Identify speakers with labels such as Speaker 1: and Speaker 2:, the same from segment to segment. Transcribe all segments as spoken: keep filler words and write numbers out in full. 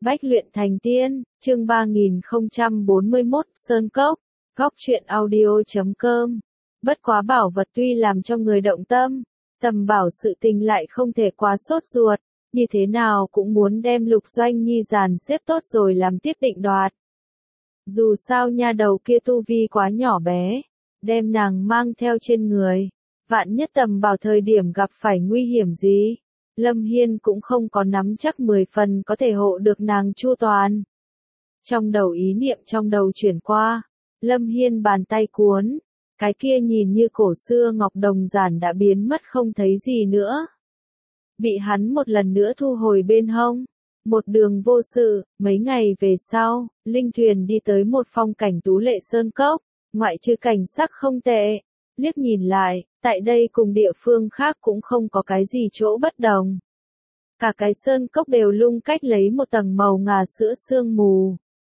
Speaker 1: Bách luyện thành tiên, chương ba nghìn không trăm bốn mươi mốt, Sơn Cốc, góc truyện audio chấm com. Bất quá bảo vật tuy làm cho người động tâm, tầm bảo sự tình lại không thể quá sốt ruột, như thế nào cũng muốn đem Lục Doanh Nhi dàn xếp tốt rồi làm tiếp định đoạt. Dù sao nha đầu kia tu vi quá nhỏ bé, đem nàng mang theo trên người, vạn nhất tầm bảo thời điểm gặp phải nguy hiểm gì, Lâm Hiên cũng không có nắm chắc mười phần có thể hộ được nàng chu toàn. Trong đầu ý niệm trong đầu chuyển qua, Lâm Hiên bàn tay cuốn, cái kia nhìn như cổ xưa ngọc đồng giản đã biến mất không thấy gì nữa. Bị hắn một lần nữa thu hồi bên hông, một đường vô sự. Mấy ngày về sau, linh thuyền đi tới một phong cảnh tú lệ sơn cốc, ngoại trừ cảnh sắc không tệ, liếc nhìn lại, tại đây cùng địa phương khác cũng không có cái gì chỗ bất đồng. Cả cái sơn cốc đều lung cách lấy một tầng màu ngà sữa sương mù.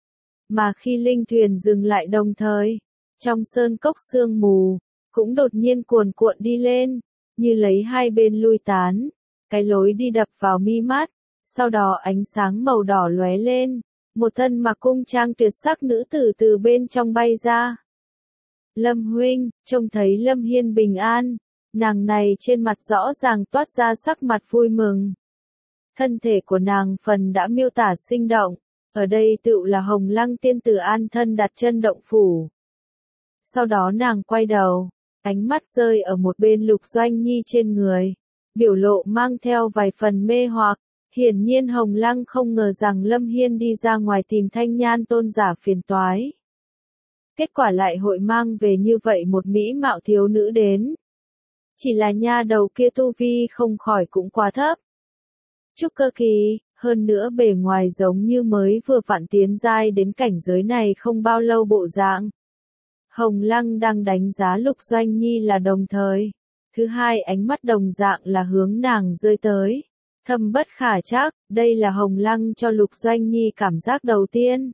Speaker 1: Mà khi linh thuyền dừng lại đồng thời, trong sơn cốc sương mù, cũng đột nhiên cuồn cuộn đi lên, như lấy hai bên lui tán, cái lối đi đập vào mi mắt, sau đó ánh sáng màu đỏ lóe lên, một thân mặc cung trang tuyệt sắc nữ tử từ bên trong bay ra. Lâm huynh, trông thấy Lâm Hiên bình an, nàng này trên mặt rõ ràng toát ra sắc mặt vui mừng. Thân thể của nàng phần đã miêu tả sinh động, ở đây tựu là Hồng Lăng tiên tử an thân đặt chân động phủ. Sau đó nàng quay đầu, ánh mắt rơi ở một bên Lục Doanh Nhi trên người, biểu lộ mang theo vài phần mê hoặc. Hiển nhiên Hồng Lăng không ngờ rằng Lâm Hiên đi ra ngoài tìm Thanh Nhan tôn giả phiền toái. Kết quả lại hội mang về như vậy một mỹ mạo thiếu nữ đến. Chỉ là nha đầu kia tu vi không khỏi cũng quá thấp. Trúc cơ kỳ, hơn nữa bề ngoài giống như mới vừa vặn tiến giai đến cảnh giới này không bao lâu bộ dạng. Hồng Lăng đang đánh giá Lục Doanh Nhi là đồng thời. Thứ hai ánh mắt đồng dạng là hướng nàng rơi tới. Thâm bất khả trắc, đây là Hồng Lăng cho Lục Doanh Nhi cảm giác đầu tiên.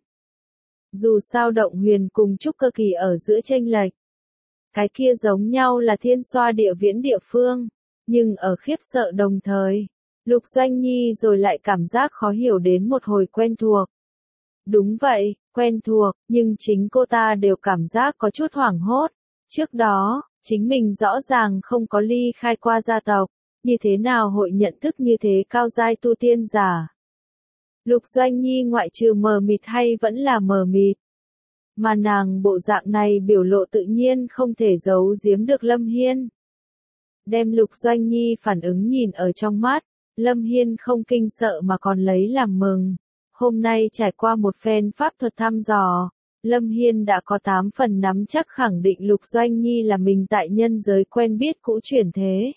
Speaker 1: Dù sao động huyền cùng trúc cơ kỳ ở giữa chênh lệch, cái kia giống nhau là thiên xoa địa viễn địa phương, nhưng ở khiếp sợ đồng thời, Lục Doanh Nhi rồi lại cảm giác khó hiểu đến một hồi quen thuộc. Đúng vậy, quen thuộc, nhưng chính cô ta đều cảm giác có chút hoảng hốt. Trước đó, chính mình rõ ràng không có ly khai qua gia tộc, như thế nào hội nhận thức như thế cao giai tu tiên giả. Lục Doanh Nhi ngoại trừ mờ mịt hay vẫn là mờ mịt. Mà nàng bộ dạng này biểu lộ tự nhiên không thể giấu giếm được Lâm Hiên. Đem Lục Doanh Nhi phản ứng nhìn ở trong mắt, Lâm Hiên không kinh sợ mà còn lấy làm mừng. Hôm nay trải qua một phen pháp thuật thăm dò, Lâm Hiên đã có tám phần nắm chắc khẳng định Lục Doanh Nhi là mình tại nhân giới quen biết cũ chuyển thế.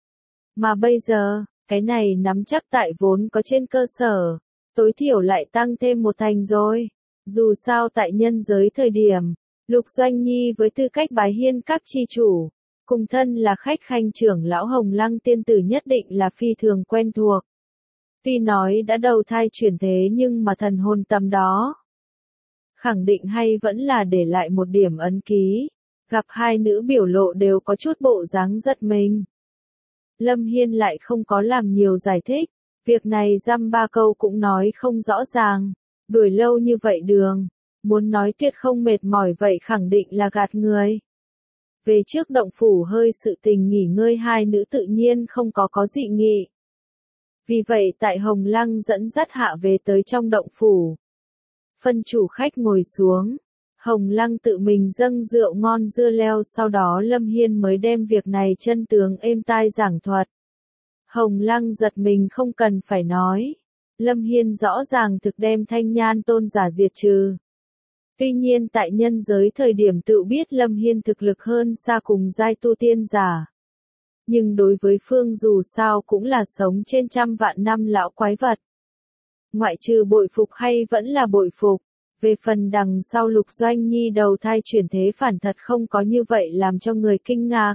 Speaker 1: Mà bây giờ, cái này nắm chắc tại vốn có trên cơ sở, tối thiểu lại tăng thêm một thành rồi. Dù sao tại nhân giới thời điểm, Lục Doanh Nhi với tư cách bái hiên các chi chủ, cùng thân là khách khanh trưởng lão Hồng Lăng tiên tử nhất định là phi thường quen thuộc. Tuy nói đã đầu thai chuyển thế nhưng mà thần hồn tâm đó, khẳng định hay vẫn là để lại một điểm ấn ký, gặp hai nữ biểu lộ đều có chút bộ dáng giật mình. Lâm Hiên lại không có làm nhiều giải thích, việc này dăm ba câu cũng nói không rõ ràng, đuổi lâu như vậy đường, muốn nói tuyệt không mệt mỏi vậy khẳng định là gạt người. Về trước động phủ hơi sự tình nghỉ ngơi hai nữ tự nhiên không có có dị nghị. Vì vậy tại Hồng Lăng dẫn dắt hạ về tới trong động phủ. Phân chủ khách ngồi xuống, Hồng Lăng tự mình dâng rượu ngon dưa leo sau đó Lâm Hiên mới đem việc này chân tướng êm tai giảng thuật. Hồng Lăng giật mình không cần phải nói. Lâm Hiên rõ ràng thực đem Thanh Nhan tôn giả diệt trừ. Tuy nhiên tại nhân giới thời điểm tự biết Lâm Hiên thực lực hơn xa cùng giai tu tiên giả. Nhưng đối với phương dù sao cũng là sống trên trăm vạn năm lão quái vật. Ngoại trừ bội phục hay vẫn là bội phục. Về phần đằng sau Lục Doanh Nhi đầu thai chuyển thế phản thật không có như vậy làm cho người kinh ngạc.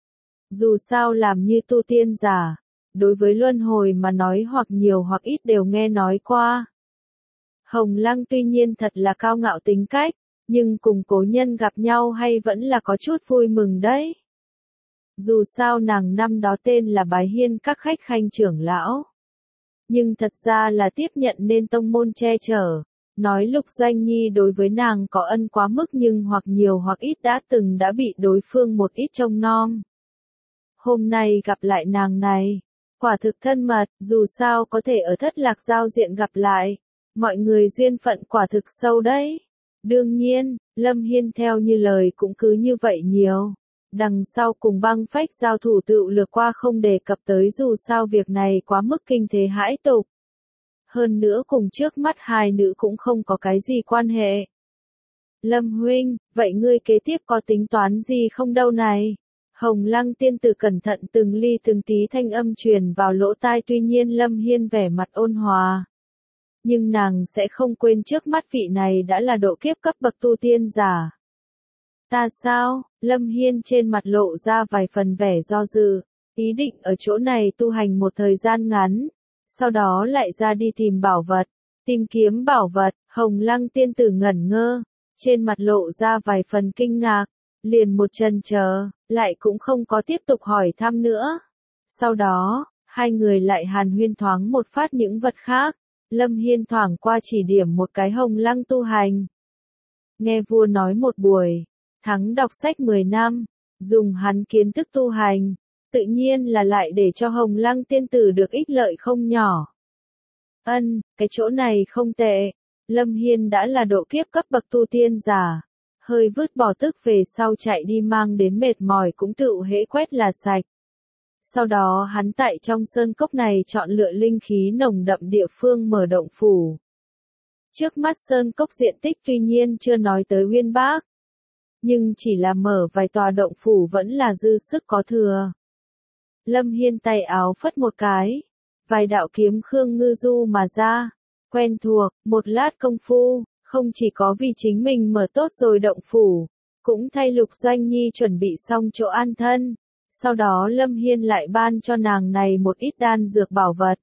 Speaker 1: Dù sao làm như tu tiên giả, đối với luân hồi mà nói hoặc nhiều hoặc ít đều nghe nói qua. Hồng Lăng tuy nhiên thật là cao ngạo tính cách, nhưng cùng cố nhân gặp nhau hay vẫn là có chút vui mừng đấy. Dù sao nàng năm đó tên là bái hiên các khách khanh trưởng lão. nhưng thật ra là tiếp nhận nên tông môn che chở. Nói Lục Doanh Nhi đối với nàng có ân quá mức nhưng hoặc nhiều hoặc ít đã từng đã bị đối phương một ít trông nom. Hôm nay gặp lại nàng này, quả thực thân mật, dù sao có thể ở Thất Lạc giao diện gặp lại. Mọi người duyên phận quả thực sâu đấy. Đương nhiên, Lâm Hiên theo như lời cũng cứ như vậy nhiều. Đằng sau cùng Băng Phách giao thủ tự lược qua không đề cập tới dù sao việc này quá mức kinh thế hãi tục. Hơn nữa cùng trước mắt hai nữ cũng không có cái gì quan hệ. Lâm huynh, vậy ngươi kế tiếp có tính toán gì không đâu này? Hồng Lăng tiên tử cẩn thận từng ly từng tí thanh âm truyền vào lỗ tai, tuy nhiên Lâm Hiên vẻ mặt ôn hòa. Nhưng nàng sẽ không quên trước mắt vị này đã là độ kiếp cấp bậc tu tiên giả. Ta sao? Lâm Hiên trên mặt lộ ra vài phần vẻ do dự, ý định ở chỗ này tu hành một thời gian ngắn, sau đó lại ra đi tìm bảo vật, tìm kiếm bảo vật. Hồng Lăng tiên tử ngẩn ngơ, trên mặt lộ ra vài phần kinh ngạc, liền một chân chờ, lại cũng không có tiếp tục hỏi thăm nữa. Sau đó, hai người lại hàn huyên thoáng một phát những vật khác. Lâm Hiên thoảng qua chỉ điểm một cái Hồng Lăng tu hành. Nghe vua nói một buổi, thắng đọc sách mười năm, dùng hắn kiến thức tu hành, tự nhiên là lại để cho Hồng Lăng tiên tử được ích lợi không nhỏ. Ân, cái chỗ này không tệ. Lâm Hiên đã là độ kiếp cấp bậc tu tiên giả, hơi vứt bỏ tức về sau chạy đi mang đến mệt mỏi cũng tự hễ quét là sạch. Sau đó hắn tại trong sơn cốc này chọn lựa linh khí nồng đậm địa phương mở động phủ. Trước mắt sơn cốc diện tích tuy nhiên chưa nói tới uyên bác, nhưng chỉ là mở vài tòa động phủ vẫn là dư sức có thừa. Lâm Hiên tay áo phất một cái, vài đạo kiếm khương ngư du mà ra, quen thuộc, một lát công phu, không chỉ có vì chính mình mở tốt rồi động phủ, cũng thay Lục Doanh Nhi chuẩn bị xong chỗ an thân. Sau đó Lâm Hiên lại ban cho nàng này một ít đan dược bảo vật.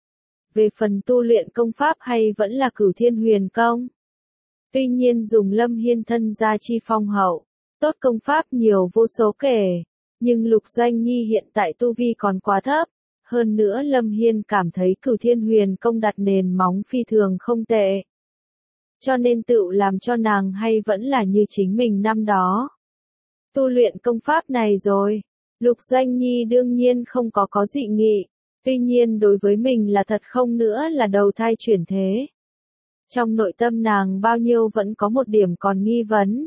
Speaker 1: Về phần tu luyện công pháp hay vẫn là Cửu Thiên Huyền Công. Tuy nhiên dùng Lâm Hiên thân gia chi phong hậu, tốt công pháp nhiều vô số kể, nhưng Lục Doanh Nhi hiện tại tu vi còn quá thấp. Hơn nữa Lâm Hiên cảm thấy Cửu Thiên Huyền Công đặt nền móng phi thường không tệ. Cho nên tự làm cho nàng hay vẫn là như chính mình năm đó. Tu luyện công pháp này rồi. Lục Doanh Nhi đương nhiên không có có dị nghị, tuy nhiên đối với mình là thật không nữa là đầu thai chuyển thế. Trong nội tâm nàng bao nhiêu vẫn có một điểm còn nghi vấn.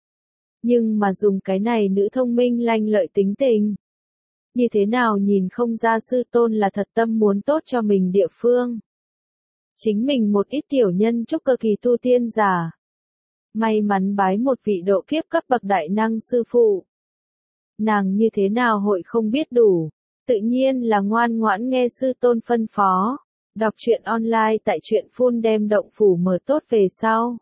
Speaker 1: Nhưng mà dùng cái này nữ thông minh lanh lợi tính tình. Như thế nào nhìn không ra sư tôn là thật tâm muốn tốt cho mình địa phương. Chính mình một ít tiểu nhân trúc cơ kỳ tu tiên giả. May mắn bái một vị độ kiếp cấp bậc đại năng sư phụ. Nàng như thế nào hội không biết đủ, tự nhiên là ngoan ngoãn nghe sư tôn phân phó, đọc truyện online tại truyện phun đem động phủ mở tốt về sau.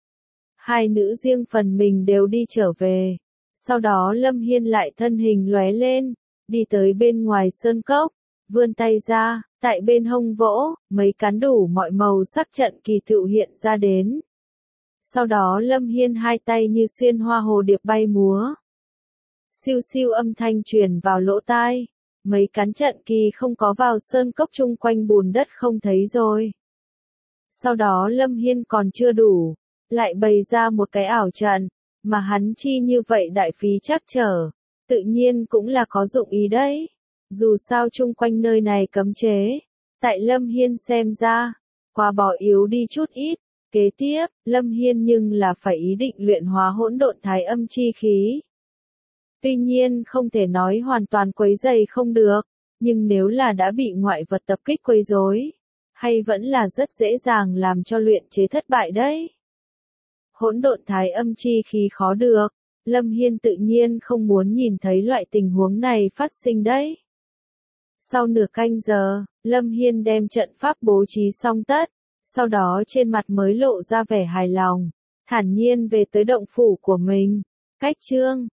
Speaker 1: Hai nữ riêng phần mình đều đi trở về, sau đó Lâm Hiên lại thân hình lóe lên, đi tới bên ngoài sơn cốc, vươn tay ra, tại bên hông vỗ, mấy cán đủ mọi màu sắc trận kỳ tự hiện ra đến. Sau đó Lâm Hiên hai tay như xuyên hoa hồ điệp bay múa. Siêu siêu âm thanh truyền vào lỗ tai, mấy cán trận kỳ không có vào sơn cốc chung quanh bùn đất không thấy rồi. Sau đó Lâm Hiên còn chưa đủ, lại bày ra một cái ảo trận, mà hắn chi như vậy đại phí chắc trở, tự nhiên cũng là có dụng ý đấy. Dù sao chung quanh nơi này cấm chế, tại Lâm Hiên xem ra, quá bỏ yếu đi chút ít. Kế tiếp, Lâm Hiên nhưng là phải ý định luyện hóa hỗn độn thái âm chi khí. Tuy nhiên không thể nói hoàn toàn quấy dày không được, nhưng nếu là đã bị ngoại vật tập kích quấy rối, hay vẫn là rất dễ dàng làm cho luyện chế thất bại đấy. Hỗn độn thái âm chi khí khó được, Lâm Hiên tự nhiên không muốn nhìn thấy loại tình huống này phát sinh đấy. Sau nửa canh giờ, Lâm Hiên đem trận pháp bố trí xong tất, sau đó trên mặt mới lộ ra vẻ hài lòng, thản nhiên về tới động phủ của mình. Cách chương